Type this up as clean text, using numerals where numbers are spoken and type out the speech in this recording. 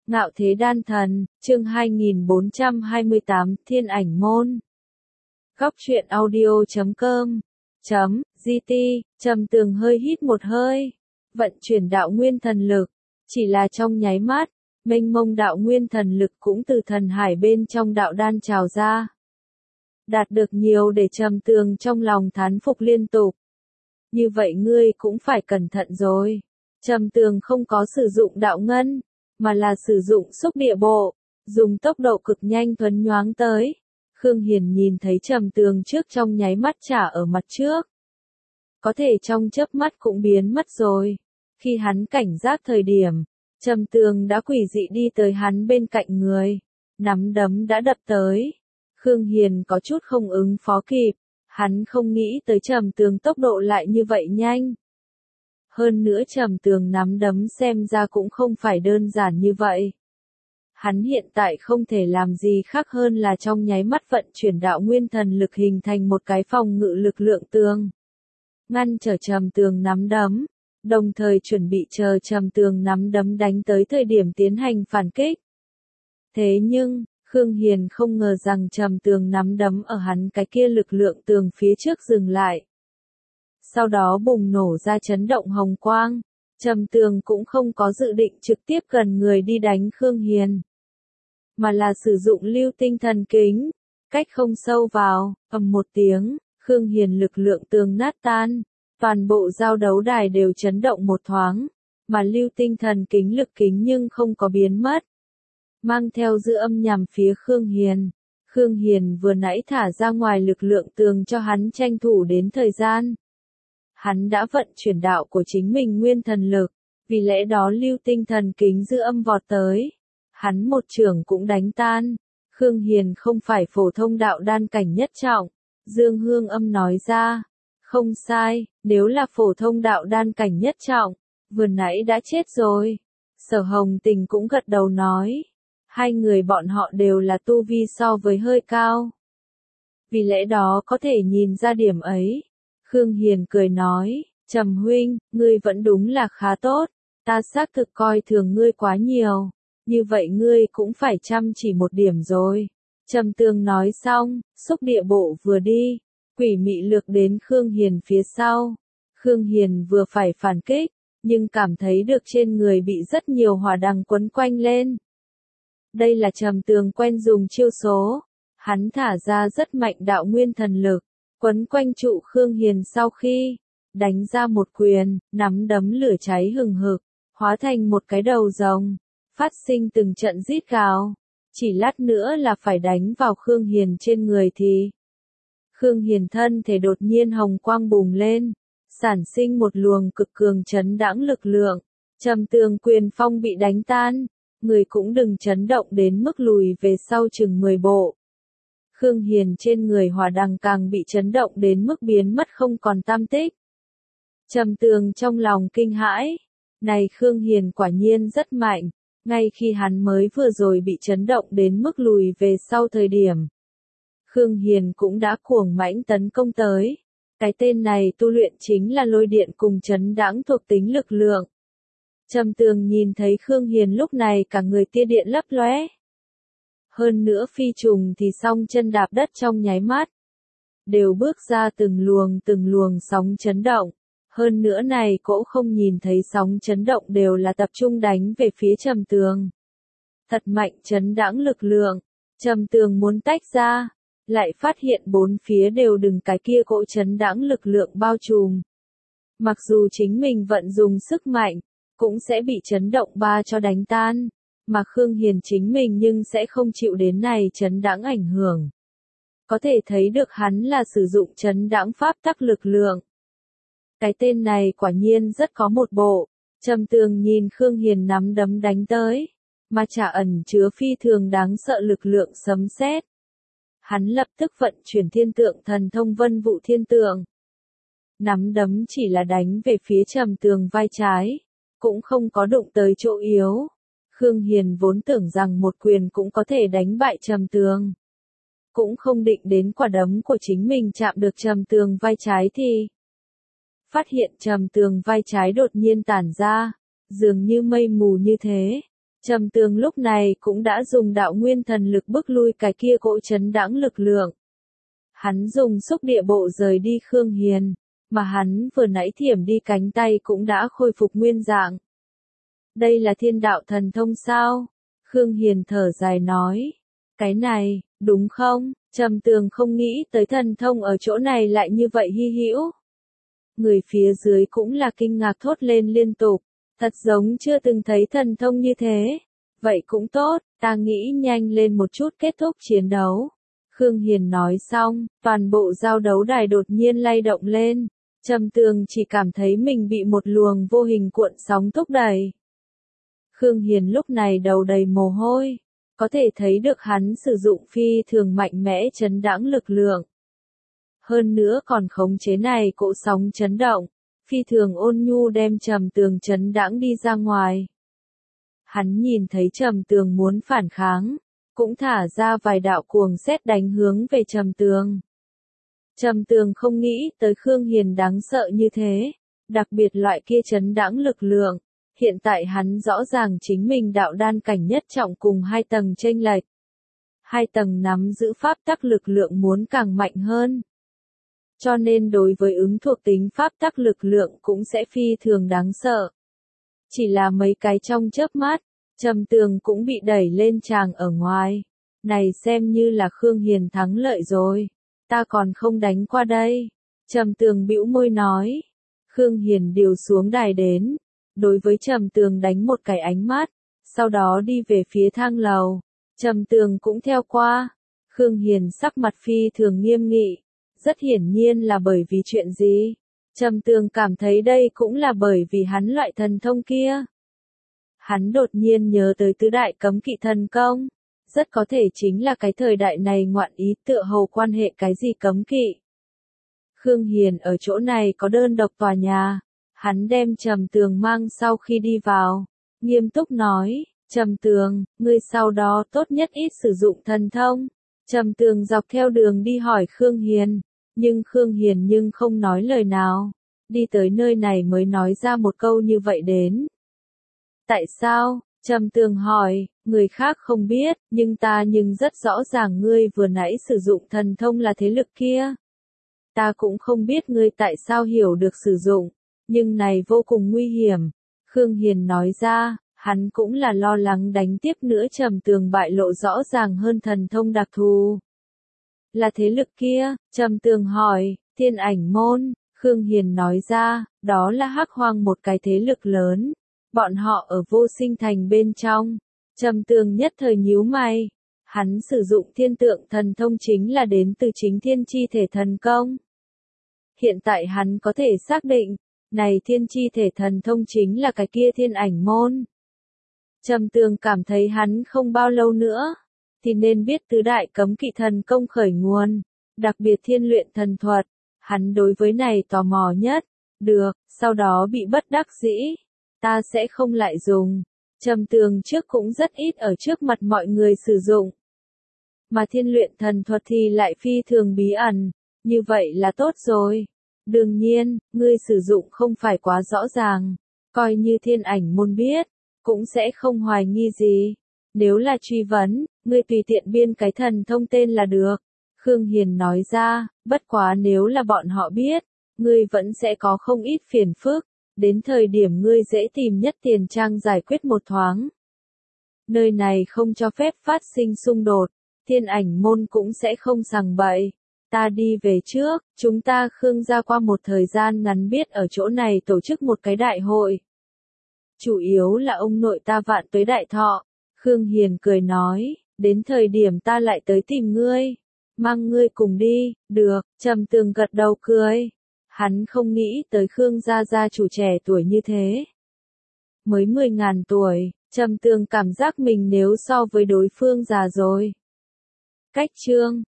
Ngạo thế đan thần, chương 2428, Thiên ảnh môn. Góc truyện audio.com .gt, Trầm Tường hơi hít một hơi, vận chuyển đạo nguyên thần lực, chỉ là trong nháy mắt, mênh mông đạo nguyên thần lực cũng từ thần hải bên trong đạo đan trào ra. Đạt được nhiều để Trầm Tường trong lòng thán phục liên tục. Như vậy ngươi cũng phải cẩn thận rồi. Trầm Tường không có sử dụng đạo ngân, mà là sử dụng xúc địa bộ, dùng tốc độ cực nhanh thuấn nhoáng tới. Khương Hiền nhìn thấy Trầm Tường trước trong nháy mắt trả ở mặt trước. Có thể trong chớp mắt cũng biến mất rồi. Khi hắn cảnh giác thời điểm, Trầm Tường đã quỷ dị đi tới hắn bên cạnh người. Nắm đấm đã đập tới. Khương Hiền có chút không ứng phó kịp. Hắn không nghĩ tới Trầm Tường tốc độ lại như vậy nhanh. Hơn nữa Trầm Tường nắm đấm xem ra cũng không phải đơn giản như vậy. Hắn hiện tại không thể làm gì khác hơn là trong nháy mắt vận chuyển đạo nguyên thần lực hình thành một cái phòng ngự lực lượng tường. Ngăn trở Trầm Tường nắm đấm, đồng thời chuẩn bị chờ Trầm Tường nắm đấm đánh tới thời điểm tiến hành phản kích. Thế nhưng, Khương Hiền không ngờ rằng Trầm Tường nắm đấm ở hắn cái kia lực lượng tường phía trước dừng lại. Sau đó bùng nổ ra chấn động hồng quang. Trầm Tường cũng không có dự định trực tiếp gần người đi đánh Khương Hiền, mà là sử dụng lưu tinh thần kính, cách không sâu vào, ầm một tiếng, Khương Hiền lực lượng tường nát tan, toàn bộ giao đấu đài đều chấn động một thoáng, mà lưu tinh thần kính lực kính nhưng không có biến mất. Mang theo dư âm nhằm phía Khương Hiền. Khương Hiền vừa nãy thả ra ngoài lực lượng tường cho hắn tranh thủ đến thời gian. Hắn đã vận chuyển đạo của chính mình nguyên thần lực, vì lẽ đó lưu tinh thần kính dư âm vọt tới. Hắn một trường cũng đánh tan. Khương Hiền không phải phổ thông đạo đan cảnh nhất trọng. Dương Hương Âm nói ra. Không sai, nếu là phổ thông đạo đan cảnh nhất trọng, vừa nãy đã chết rồi. Sở Hồng Tình cũng gật đầu nói. Hai người bọn họ đều là tu vi so với hơi cao. Vì lẽ đó có thể nhìn ra điểm ấy. Khương Hiền cười nói, Trầm huynh, ngươi vẫn đúng là khá tốt, ta xác thực coi thường ngươi quá nhiều, như vậy ngươi cũng phải chăm chỉ một điểm rồi. Trầm Tường nói xong, xúc địa bộ vừa đi, quỷ mị lược đến Khương Hiền phía sau. Khương Hiền vừa phải phản kích, nhưng cảm thấy được trên người bị rất nhiều hỏa đằng quấn quanh lên. Đây là Trầm Tường quen dùng chiêu số, hắn thả ra rất mạnh đạo nguyên thần lực. Quấn quanh trụ Khương Hiền sau khi đánh ra một quyền, nắm đấm lửa cháy hừng hực, hóa thành một cái đầu rồng, phát sinh từng trận rít gào. Chỉ lát nữa là phải đánh vào Khương Hiền trên người thì Khương Hiền thân thể đột nhiên hồng quang bùng lên, sản sinh một luồng cực cường chấn đãng lực lượng. Trầm Tường quyền phong bị đánh tan, người cũng đừng chấn động đến mức lùi về sau chừng 10 bộ. Khương Hiền trên người hỏa đằng càng bị chấn động đến mức biến mất không còn tăm tích. Trầm Tường trong lòng kinh hãi. Này Khương Hiền quả nhiên rất mạnh. Ngay khi hắn mới vừa rồi bị chấn động đến mức lùi về sau thời điểm, Khương Hiền cũng đã cuồng mãnh tấn công tới. Cái tên này tu luyện chính là lôi điện cùng chấn đãng thuộc tính lực lượng. Trầm Tường nhìn thấy Khương Hiền lúc này cả người tia điện lấp lóe. Hơn nữa phi trùng thì song chân đạp đất trong nháy mắt. Đều bước ra từng luồng sóng chấn động. Hơn nữa này cỗ không nhìn thấy sóng chấn động đều là tập trung đánh về phía Trầm Tường. Thật mạnh chấn đãng lực lượng. Trầm Tường muốn tách ra, lại phát hiện bốn phía đều đừng cái kia cỗ chấn đãng lực lượng bao trùm. Mặc dù chính mình vận dùng sức mạnh, cũng sẽ bị chấn động ba cho đánh tan. Mà Khương Hiền chính mình nhưng sẽ không chịu đến này chấn đãng ảnh hưởng. Có thể thấy được hắn là sử dụng chấn đãng pháp tắc lực lượng. Cái tên này quả nhiên rất có một bộ. Trầm Tường nhìn Khương Hiền nắm đấm đánh tới, mà chả ẩn chứa phi thường đáng sợ lực lượng sấm sét. Hắn lập tức vận chuyển thiên tượng thần thông vân vụ thiên tượng. Nắm đấm chỉ là đánh về phía Trầm Tường vai trái, cũng không có đụng tới chỗ yếu. Khương Hiền vốn tưởng rằng một quyền cũng có thể đánh bại Trầm Tường. Cũng không định đến quả đấm của chính mình chạm được Trầm Tường vai trái thì phát hiện Trầm Tường vai trái đột nhiên tản ra, dường như mây mù như thế. Trầm Tường lúc này cũng đã dùng đạo nguyên thần lực bức lui cái kia cỗ chấn đãng lực lượng. Hắn dùng xúc địa bộ rời đi Khương Hiền, mà hắn vừa nãy thiểm đi cánh tay cũng đã khôi phục nguyên dạng. Đây là thiên đạo thần thông sao? Khương Hiền thở dài nói. Cái này, đúng không? Trầm Tường không nghĩ tới thần thông ở chỗ này lại như vậy hy hữu. Người phía dưới cũng là kinh ngạc thốt lên liên tục. Thật giống chưa từng thấy thần thông như thế. Vậy cũng tốt, ta nghĩ nhanh lên một chút kết thúc chiến đấu. Khương Hiền nói xong, toàn bộ giao đấu đài đột nhiên lay động lên. Trầm Tường chỉ cảm thấy mình bị một luồng vô hình cuộn sóng thúc đẩy. Khương Hiền lúc này đầu đầy mồ hôi, có thể thấy được hắn sử dụng phi thường mạnh mẽ chấn đãng lực lượng. Hơn nữa còn khống chế này cỗ sóng chấn động, phi thường ôn nhu đem Trầm Tường chấn đãng đi ra ngoài. Hắn nhìn thấy Trầm Tường muốn phản kháng, cũng thả ra vài đạo cuồng sét đánh hướng về Trầm Tường. Trầm Tường không nghĩ tới Khương Hiền đáng sợ như thế, đặc biệt loại kia chấn đãng lực lượng. Hiện tại hắn rõ ràng chính mình đạo đan cảnh nhất trọng cùng 2 tầng chênh lệch. 2 tầng nắm giữ pháp tắc lực lượng muốn càng mạnh hơn. Cho nên đối với ứng thuộc tính pháp tắc lực lượng cũng sẽ phi thường đáng sợ. Chỉ là mấy cái trong chớp mắt, Trầm Tường cũng bị đẩy lên tràng ở ngoài. Này xem như là Khương Hiền thắng lợi rồi. Ta còn không đánh qua đây. Trầm Tường bĩu môi nói. Khương Hiền điều xuống đài đến. Đối với Trầm Tường đánh một cái ánh mắt, sau đó đi về phía thang lầu. Trầm Tường cũng theo qua. Khương Hiền sắc mặt phi thường nghiêm nghị. Rất hiển nhiên là bởi vì chuyện gì? Trầm Tường cảm thấy đây cũng là bởi vì hắn loại thần thông kia. Hắn đột nhiên nhớ tới tứ đại cấm kỵ thần công. Rất có thể chính là cái thời đại này ngoạn ý tựa hồ quan hệ cái gì cấm kỵ. Khương Hiền ở chỗ này có đơn độc tòa nhà. Hắn đem Trầm Tường mang sau khi đi vào. Nghiêm túc nói, Trầm Tường, ngươi sau đó tốt nhất ít sử dụng thần thông. Trầm Tường dọc theo đường đi hỏi Khương Hiền. Nhưng Khương Hiền không nói lời nào. Đi tới nơi này mới nói ra một câu như vậy đến. Tại sao? Trầm Tường hỏi, người khác không biết, nhưng ta rất rõ ràng ngươi vừa nãy sử dụng thần thông là thế lực kia. Ta cũng không biết ngươi tại sao hiểu được sử dụng, nhưng này vô cùng nguy hiểm. Khương Hiền nói ra, hắn cũng là lo lắng đánh tiếp nữa Trầm Tường bại lộ rõ ràng hơn thần thông đặc thù. Là thế lực kia? Trầm Tường hỏi, Thiên Ảnh Môn. Khương Hiền nói ra, đó là Hắc Hoang một cái thế lực lớn. Bọn họ ở Vô Sinh Thành bên trong. Trầm Tường nhất thời nhíu mày. Hắn sử dụng thiên tượng thần thông chính là đến từ chính thiên chi thể thần công. Hiện tại hắn có thể xác định, này thiên chi thể thần thông chính là cái kia Thiên Ảnh Môn. Trầm Tường cảm thấy hắn không bao lâu nữa, thì nên biết tứ đại cấm kỵ thần công khởi nguồn, đặc biệt thiên luyện thần thuật. Hắn đối với này tò mò nhất. Được, sau đó bị bất đắc dĩ. Ta sẽ không lại dùng. Trầm Tường trước cũng rất ít ở trước mặt mọi người sử dụng. Mà thiên luyện thần thuật thì lại phi thường bí ẩn. Như vậy là tốt rồi. Đương nhiên, ngươi sử dụng không phải quá rõ ràng. Coi như Thiên Ảnh Môn biết, cũng sẽ không hoài nghi gì. Nếu là truy vấn, ngươi tùy tiện biên cái thần thông tên là được. Khương Hiền nói ra, bất quá nếu là bọn họ biết, ngươi vẫn sẽ có không ít phiền phức. Đến thời điểm ngươi dễ tìm nhất tiền trang giải quyết một thoáng. Nơi này không cho phép phát sinh xung đột, Thiên Ảnh Môn cũng sẽ không sằng bậy. Ta đi về trước, chúng ta Khương gia qua một thời gian ngắn biết ở chỗ này tổ chức một cái đại hội. Chủ yếu là ông nội ta vạn tuế đại thọ. Khương Hiền cười nói, đến thời điểm ta lại tới tìm ngươi. Mang ngươi cùng đi, được. Trầm Tường gật đầu cười. Hắn không nghĩ tới Khương gia chủ trẻ tuổi như thế. Mới 10.000 tuổi, Trầm Tường cảm giác mình nếu so với đối phương già rồi. Cách chương